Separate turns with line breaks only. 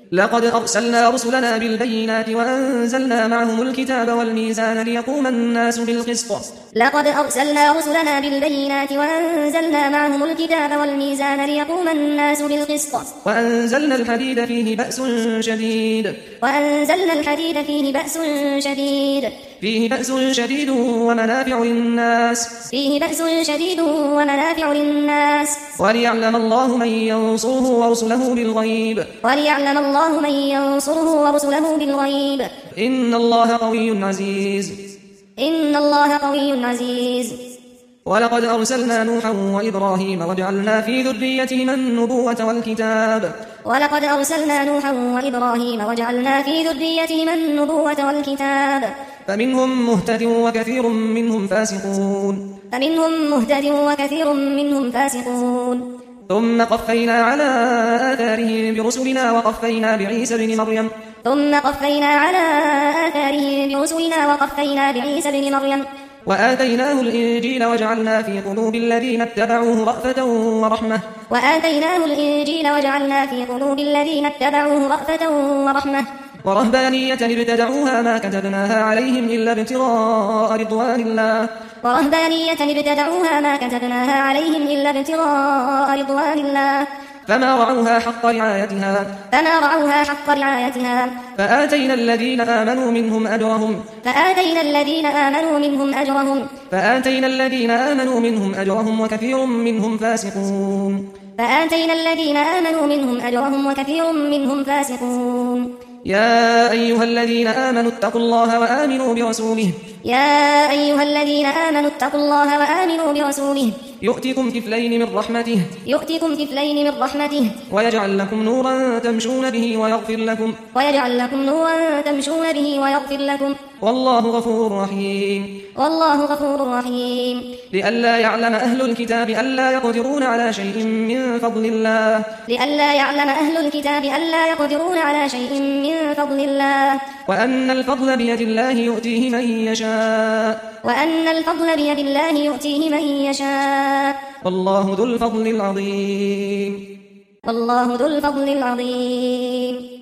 لقد أرسلنا رسلنا بالبينات وأنزلنا معهم الكتاب والميزان ليقوم الناس بالقسط.
لقد أرسلنا رسلنا بالبينات وأنزلنا معهم الكتاب والميزان ليقوم الناس بالقسط.
وأنزلنا الحديد فيه بأس شديد.
وأنزلنا الحديد فيه بأس شديد.
فيه بأس شديد ومنافع للناس.
فيه بأس شديد ومنافع للناس.
وليعلم الله من ينصره ورسله بالغيب.
وليعلم الله من ينصره ورسله بالغيب.
إن الله قوي عزيز.
إن الله قوي عزيز.
ولقد أرسلنا نوحا وإبراهيم وجعلنا في ذريتهما النبوة والكتاب.
ولقد أرسلنا نوحا وإبراهيم وجعلنا في ذريتهما النبوة والكتاب.
فمنهم مهتد وكثير منهم فاسقون.
فمنهم مهتد وكثير منهم فاسقون.
ثم قفينا على آثارهم برسلنا وقفينا بعيسى بن مريم.
ثم قفينا على آثارهم برسلنا وقفينا بعيسى بن مريم.
وآتيناه الإنجيل وجعلنا في قلوب الذين اتبعوه رأفة ورحمة.
وآتيناه الإنجيل وجعلنا في قلوب الذين اتبعوه رأفة ورحمة.
ورهبانية ابتدعوها ما كتبناها عليهم إلا ابتغاء رضوان الله.
ورهبانية ابتدعوها ما كتبناها عليهم إلا ابتغاء رضوان الله.
فما رعوها حق رعايتها.
فما رعوها حق رعايتها.
فآتينا الذين آمنوا منهم أجرهم.
فآتينا الذين آمنوا منهم أجرهم.
فآتينا الذين آمنوا منهم أجرهم وكثير منهم فاسقون.
فآتينا الذين آمنوا منهم أجرهم وكثير منهم فاسقون.
يا أيها الذين آمنوا اتقوا الله وآمنوا برسوله.
يا أيها الذين آمنوا اتقوا الله وآمنوا برسوله.
يؤتكم كفلين من رحمته.
يؤتكم كفلين من رحمته.
ويجعل لكم نورا تمشون به ويغفر لكم.
ويجعل لكم نورا تمشون به ويغفر لكم.
والله غفور رحيم.
والله غفور رحيم.
لئلا يعلم أهل الكتاب ألا يقدرون على شيء من فضل الله.
لئلا يعلم أهل الكتاب ألا يقدرون على شيء من فضل الله.
وأن الفضل بيد الله يؤتيه من يشاء.
وأن الفضل بيد الله يؤتيه من يشاء.
والله ذو الفضل العظيم.
والله ذو الفضل العظيم.